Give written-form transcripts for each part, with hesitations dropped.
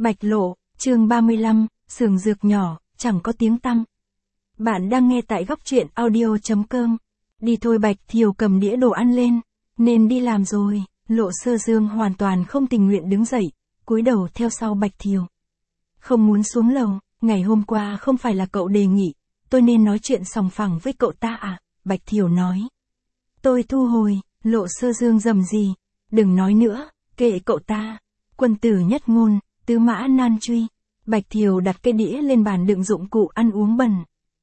Bạch Lộ, chương 35, xưởng dược nhỏ, chẳng có tiếng tăm. Bạn đang nghe tại góc truyện audio.com. Đi thôi. Bạch Thiều cầm đĩa đồ ăn lên. Nên đi làm rồi. Lộ Sơ Dương hoàn toàn không tình nguyện đứng dậy, cúi đầu theo sau Bạch Thiều. Không muốn xuống lầu, ngày hôm qua không phải là cậu đề nghị, tôi nên nói chuyện sòng phẳng với cậu ta à? Bạch Thiều nói. Tôi thu hồi. Lộ Sơ Dương rầm rì. Đừng nói nữa, kệ cậu ta. Quân tử nhất ngôn, tứ mã nan truy. Bạch Thiều đặt cái đĩa lên bàn đựng dụng cụ ăn uống bẩn.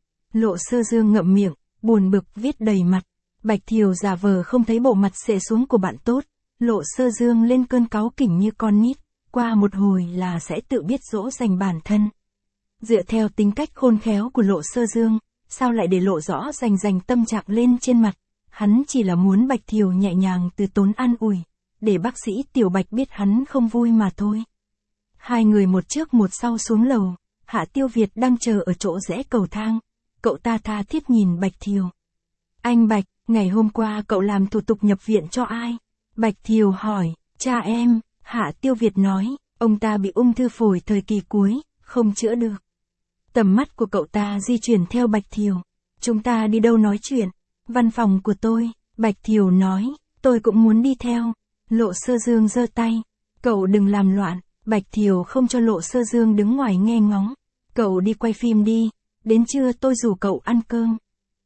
Lộ Sơ Dương ngậm miệng, buồn bực viết đầy mặt. Bạch Thiều giả vờ không thấy bộ mặt xệ xuống của bạn tốt. Lộ Sơ Dương lên cơn cáu kỉnh như con nít, qua một hồi là sẽ tự biết dỗ dành bản thân. Dựa theo tính cách khôn khéo của Lộ Sơ Dương, sao lại để lộ rõ rành tâm trạng lên trên mặt? Hắn chỉ là muốn Bạch Thiều nhẹ nhàng từ tốn an ủi, để bác sĩ Tiểu Bạch biết hắn không vui mà thôi. Hai người một trước một sau xuống lầu, Hạ Tiêu Việt đang chờ ở chỗ rẽ cầu thang. Cậu ta tha thiết nhìn Bạch Thiều. Anh Bạch, ngày hôm qua cậu làm thủ tục nhập viện cho ai? Bạch Thiều hỏi. Cha em. Hạ Tiêu Việt nói, ông ta bị ung thư phổi thời kỳ cuối, không chữa được. Tầm mắt của cậu ta di chuyển theo Bạch Thiều. Chúng ta đi đâu nói chuyện? Văn phòng của tôi. Bạch Thiều nói, tôi cũng muốn đi theo. Lộ Sơ Dương giơ tay. Cậu đừng làm loạn. Bạch Thiều không cho Lộ Sơ Dương đứng ngoài nghe ngóng. Cậu đi quay phim đi, đến trưa tôi rủ cậu ăn cơm.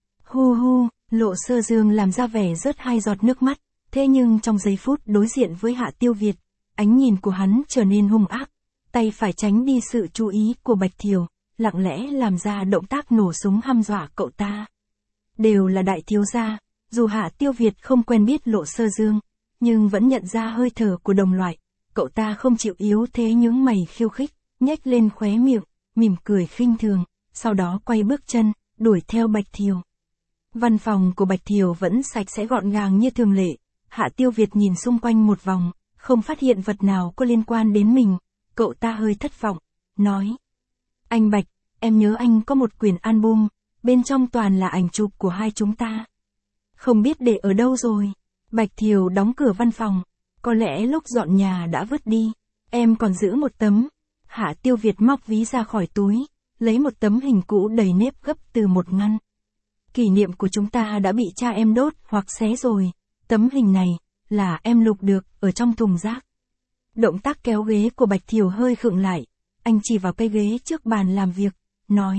Hu hu, Lộ Sơ Dương làm ra vẻ rớt hai giọt nước mắt, thế nhưng trong giây phút đối diện với Hạ Tiêu Việt, ánh nhìn của hắn trở nên hung ác, tay phải tránh đi sự chú ý của Bạch Thiều, lặng lẽ làm ra động tác nổ súng hăm dọa cậu ta. Đều là đại thiếu gia, dù Hạ Tiêu Việt không quen biết Lộ Sơ Dương, nhưng vẫn nhận ra hơi thở của đồng loại. Cậu ta không chịu yếu thế nhướng mày khiêu khích, nhếch lên khóe miệng, mỉm cười khinh thường, sau đó quay bước chân, đuổi theo Bạch Thiều. Văn phòng của Bạch Thiều vẫn sạch sẽ gọn gàng như thường lệ. Hạ Tiêu Việt nhìn xung quanh một vòng, không phát hiện vật nào có liên quan đến mình. Cậu ta hơi thất vọng, nói. Anh Bạch, em nhớ anh có một quyển album, bên trong toàn là ảnh chụp của hai chúng ta. Không biết để ở đâu rồi. Bạch Thiều đóng cửa văn phòng. Có lẽ lúc dọn nhà đã vứt đi. Em còn giữ một tấm. Hạ Tiêu Việt móc ví ra khỏi túi, lấy một tấm hình cũ đầy nếp gấp từ một ngăn. Kỷ niệm của chúng ta đã bị cha em đốt hoặc xé rồi. Tấm hình này là em lục được ở trong thùng rác. Động tác kéo ghế của Bạch Thiều hơi khựng lại. Anh chỉ vào cái ghế trước bàn làm việc, nói.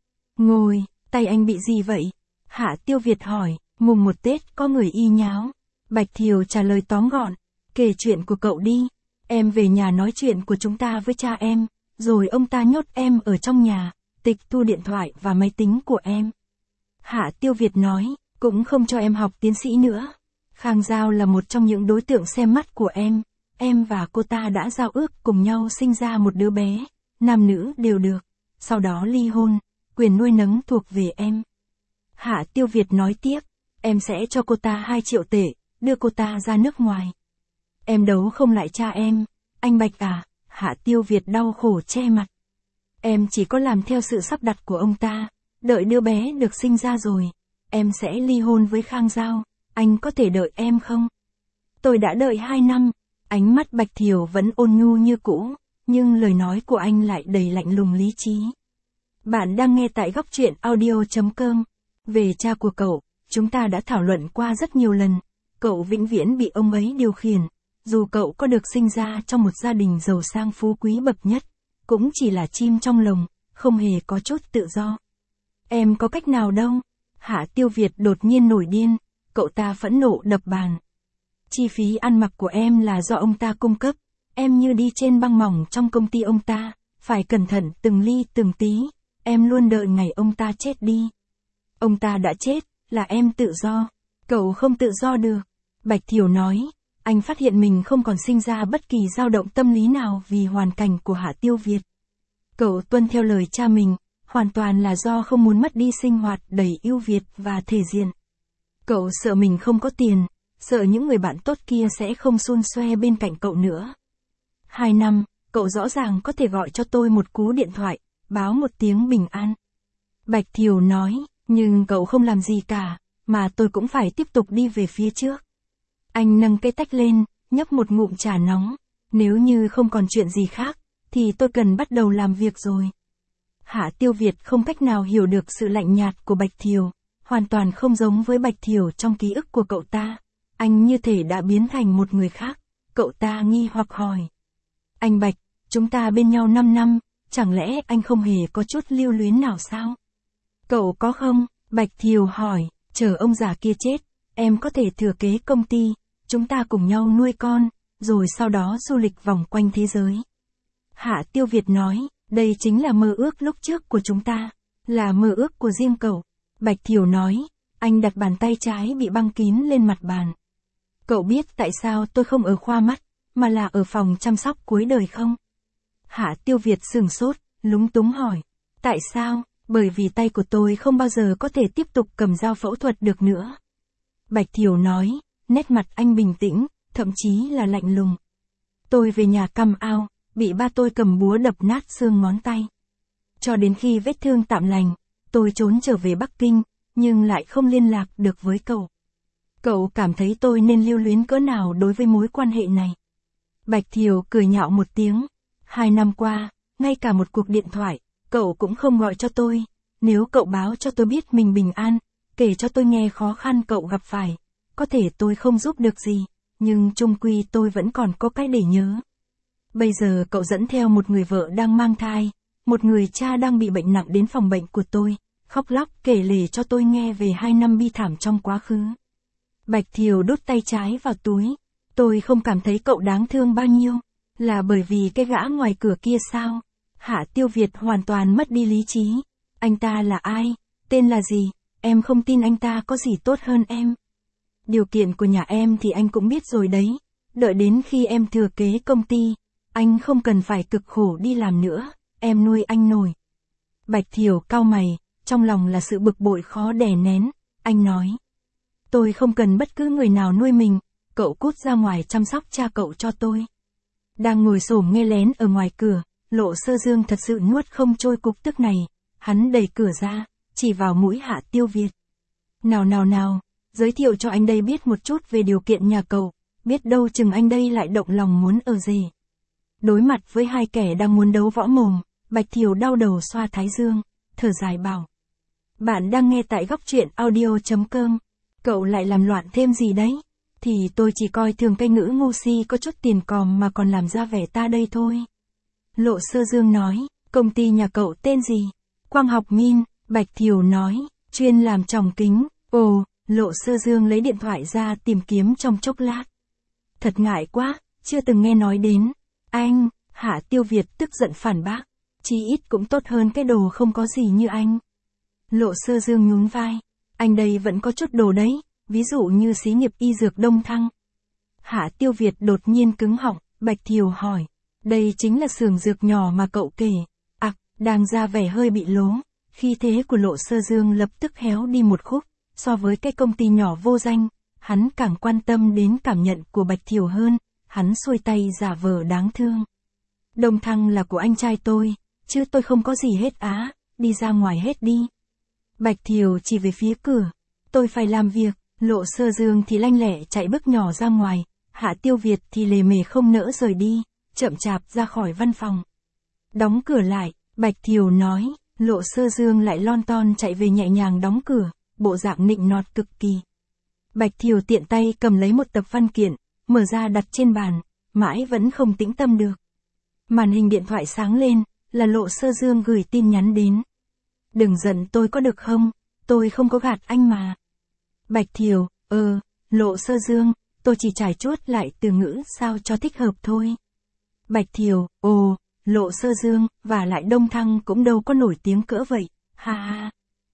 Ngồi, tay anh bị gì vậy? Hạ Tiêu Việt hỏi. Mùng 1 Tết có người y nháo. Bạch Thiều trả lời tóm gọn. Kể chuyện của cậu đi. Em về nhà nói chuyện của chúng ta với cha em, rồi ông ta nhốt em ở trong nhà, tịch thu điện thoại và máy tính của em. Hạ Tiêu Việt nói, cũng không cho em học tiến sĩ nữa. Khang Giao là một trong những đối tượng xem mắt của em và cô ta đã giao ước cùng nhau sinh ra một đứa bé, nam nữ đều được, sau đó ly hôn, quyền nuôi nấng thuộc về em. Hạ Tiêu Việt nói tiếp, em sẽ cho cô ta 2 triệu tệ, đưa cô ta ra nước ngoài. Em đấu không lại cha em, anh Bạch à? Hạ Tiêu Việt đau khổ che mặt. Em chỉ có làm theo sự sắp đặt của ông ta, đợi đứa bé được sinh ra rồi, em sẽ ly hôn với Khang Giao, anh có thể đợi em không? Tôi đã đợi 2 năm, ánh mắt Bạch Thiều vẫn ôn nhu như cũ, nhưng lời nói của anh lại đầy lạnh lùng lý trí. Bạn đang nghe tại góc truyện audio.com. Về cha của cậu, chúng ta đã thảo luận qua rất nhiều lần, cậu vĩnh viễn bị ông ấy điều khiển. Dù cậu có được sinh ra trong một gia đình giàu sang phú quý bậc nhất, cũng chỉ là chim trong lồng, không hề có chút tự do. Em có cách nào đâu? Hạ Tiêu Việt đột nhiên nổi điên, cậu ta phẫn nộ đập bàn. Chi phí ăn mặc của em là do ông ta cung cấp, em như đi trên băng mỏng trong công ty ông ta, phải cẩn thận từng ly từng tí, em luôn đợi ngày ông ta chết đi. Ông ta đã chết, là em tự do, cậu không tự do được. Bạch Thiều nói. Anh phát hiện mình không còn sinh ra bất kỳ dao động tâm lý nào vì hoàn cảnh của Hạ Tiêu Việt. Cậu tuân theo lời cha mình, hoàn toàn là do không muốn mất đi sinh hoạt đầy ưu việt và thể diện. Cậu sợ mình không có tiền, sợ những người bạn tốt kia sẽ không xun xoe bên cạnh cậu nữa. 2 năm, cậu rõ ràng có thể gọi cho tôi một cú điện thoại, báo một tiếng bình an. Bạch Thiều nói, nhưng cậu không làm gì cả, mà tôi cũng phải tiếp tục đi về phía trước. Anh nâng cái tách lên, nhấp một ngụm trà nóng. Nếu như không còn chuyện gì khác, thì tôi cần bắt đầu làm việc rồi. Hạ Tiêu Việt không cách nào hiểu được sự lạnh nhạt của Bạch Thiều, hoàn toàn không giống với Bạch Thiều trong ký ức của cậu ta. Anh như thể đã biến thành một người khác. Cậu ta nghi hoặc hỏi. Anh Bạch, chúng ta bên nhau 5 năm, chẳng lẽ anh không hề có chút lưu luyến nào sao? Cậu có không? Bạch Thiều hỏi, chờ ông già kia chết, em có thể thừa kế công ty, chúng ta cùng nhau nuôi con, rồi sau đó du lịch vòng quanh thế giới. Hạ Tiêu Việt nói, đây chính là mơ ước lúc trước của chúng ta, là mơ ước của riêng cậu. Bạch Thiều nói, anh đặt bàn tay trái bị băng kín lên mặt bàn. Cậu biết tại sao tôi không ở khoa mắt, mà là ở phòng chăm sóc cuối đời không? Hạ Tiêu Việt sửng sốt, lúng túng hỏi. Tại sao? Bởi vì tay của tôi không bao giờ có thể tiếp tục cầm dao phẫu thuật được nữa. Bạch Thiều nói, nét mặt anh bình tĩnh, thậm chí là lạnh lùng. Tôi về nhà căm ao, bị ba tôi cầm búa đập nát xương ngón tay. Cho đến khi vết thương tạm lành, tôi trốn trở về Bắc Kinh, nhưng lại không liên lạc được với cậu. Cậu cảm thấy tôi nên lưu luyến cỡ nào đối với mối quan hệ này? Bạch Thiều cười nhạo một tiếng. 2 năm qua, ngay cả một cuộc điện thoại, cậu cũng không gọi cho tôi. Nếu cậu báo cho tôi biết mình bình an, kể cho tôi nghe khó khăn cậu gặp phải, có thể tôi không giúp được gì, nhưng chung quy tôi vẫn còn có cái để nhớ. Bây giờ cậu dẫn theo một người vợ đang mang thai, một người cha đang bị bệnh nặng đến phòng bệnh của tôi, khóc lóc kể lể cho tôi nghe về 2 năm bi thảm trong quá khứ. Bạch Thiều đút tay trái vào túi. Tôi không cảm thấy cậu đáng thương bao nhiêu, là bởi vì cái gã ngoài cửa kia sao? Hạ Tiêu Việt hoàn toàn mất đi lý trí. Anh ta là ai? Tên là gì? Em không tin anh ta có gì tốt hơn em. Điều kiện của nhà em thì anh cũng biết rồi đấy. Đợi đến khi em thừa kế công ty, anh không cần phải cực khổ đi làm nữa, em nuôi anh nổi. Bạch Thiều cau mày, trong lòng là sự bực bội khó đè nén. Anh nói, tôi không cần bất cứ người nào nuôi mình, cậu cút ra ngoài chăm sóc cha cậu cho tôi. Đang ngồi xổm nghe lén ở ngoài cửa, Lộ Sơ Dương thật sự nuốt không trôi cục tức này, hắn đẩy cửa ra, chỉ vào mũi Hạ Tiêu Việt. Nào, giới thiệu cho anh đây biết một chút về điều kiện nhà cậu, biết đâu chừng anh đây lại động lòng muốn ở rể. Đối mặt với hai kẻ đang muốn đấu võ mồm, Bạch Thiều đau đầu xoa thái dương, thở dài bảo. Bạn đang nghe tại góc truyện audio.com, cậu lại làm loạn thêm gì đấy? Thì tôi chỉ coi thường cái ngữ ngu si có chút tiền còm mà còn làm ra vẻ ta đây thôi. Lộ Sơ Dương nói, công ty nhà cậu tên gì? Quang Học Min. Bạch Thiều nói, chuyên làm tròng kính. Ồ, Lộ Sơ Dương lấy điện thoại ra tìm kiếm trong chốc lát. Thật ngại quá, chưa từng nghe nói đến. Anh, Hạ Tiêu Việt tức giận phản bác. Chí ít cũng tốt hơn cái đồ không có gì như anh. Lộ Sơ Dương nhún vai. Anh đây vẫn có chút đồ đấy, ví dụ như xí nghiệp y dược Đông Thăng. Hạ Tiêu Việt đột nhiên cứng họng, Bạch Thiều hỏi. Đây chính là xưởng dược nhỏ mà cậu kể. Đang ra vẻ hơi bị lố. Khí thế của Lộ Sơ Dương lập tức héo đi một khúc. So với cái công ty nhỏ vô danh, hắn càng quan tâm đến cảm nhận của Bạch Thiều hơn. Hắn xuôi tay giả vờ đáng thương. Đông Thăng là của anh trai tôi, chứ tôi không có gì hết á, đi ra ngoài hết đi. Bạch Thiều chỉ về phía cửa. Tôi phải làm việc. Lộ Sơ Dương thì lanh lẹ chạy bước nhỏ ra ngoài. Hạ Tiêu Việt thì lề mề không nỡ rời đi, chậm chạp ra khỏi văn phòng. Đóng cửa lại, Bạch Thiều nói. Lộ Sơ Dương lại lon ton chạy về nhẹ nhàng đóng cửa, bộ dạng nịnh nọt cực kỳ. Bạch Thiều tiện tay cầm lấy một tập văn kiện, mở ra đặt trên bàn, mãi vẫn không tĩnh tâm được. Màn hình điện thoại sáng lên, là Lộ Sơ Dương gửi tin nhắn đến. Đừng giận tôi có được không, tôi không có gạt anh mà. Bạch Thiều, Lộ Sơ Dương, tôi chỉ trải chuốt lại từ ngữ sao cho thích hợp thôi. Bạch Thiều, Lộ Sơ Dương, và lại Đông Thăng cũng đâu có nổi tiếng cỡ vậy, ha ha.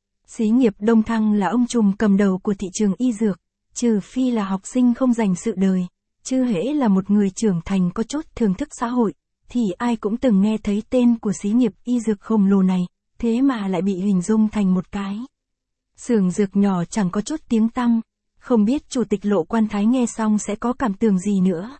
Xí nghiệp Đông Thăng là ông trùm cầm đầu của thị trường y dược, trừ phi là học sinh không dành sự đời, chứ hễ là một người trưởng thành có chút thưởng thức xã hội, thì ai cũng từng nghe thấy tên của xí nghiệp y dược khổng lồ này, thế mà lại bị hình dung thành một cái xưởng dược nhỏ chẳng có chút tiếng tăm, không biết chủ tịch Lộ Quan Thái nghe xong sẽ có cảm tưởng gì nữa.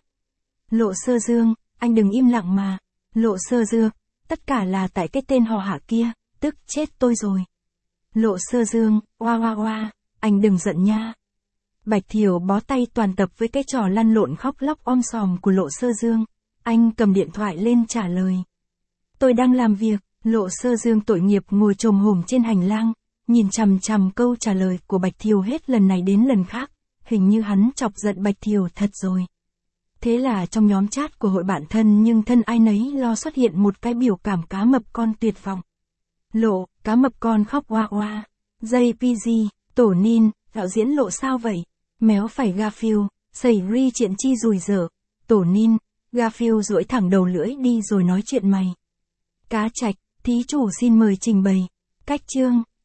Lộ Sơ Dương, anh đừng im lặng mà. Lộ Sơ Dương, tất cả là tại cái tên họ Hạ kia, tức chết tôi rồi. Lộ Sơ Dương, oa, anh đừng giận nha. Bạch Thiều bó tay toàn tập với cái trò lăn lộn khóc lóc om sòm của Lộ Sơ Dương. Anh cầm điện thoại lên trả lời. Tôi đang làm việc, Lộ Sơ Dương tội nghiệp ngồi chồm hổm trên hành lang, nhìn chằm chằm câu trả lời của Bạch Thiều hết lần này đến lần khác, hình như hắn chọc giận Bạch Thiều thật rồi. Thế là trong nhóm chat của hội bạn thân nhưng thân ai nấy lo xuất hiện một cái biểu cảm cá mập con tuyệt vọng. Lộ, cá mập con khóc oa oa. JPG, tổ nin, đạo diễn Lộ sao vậy? Méo phải Garfield, xảy ri chuyện chi rùi dở. Tổ nin, Garfield duỗi thẳng đầu lưỡi đi rồi nói chuyện mày. Cá Trạch, thí chủ xin mời trình bày. Cách chương.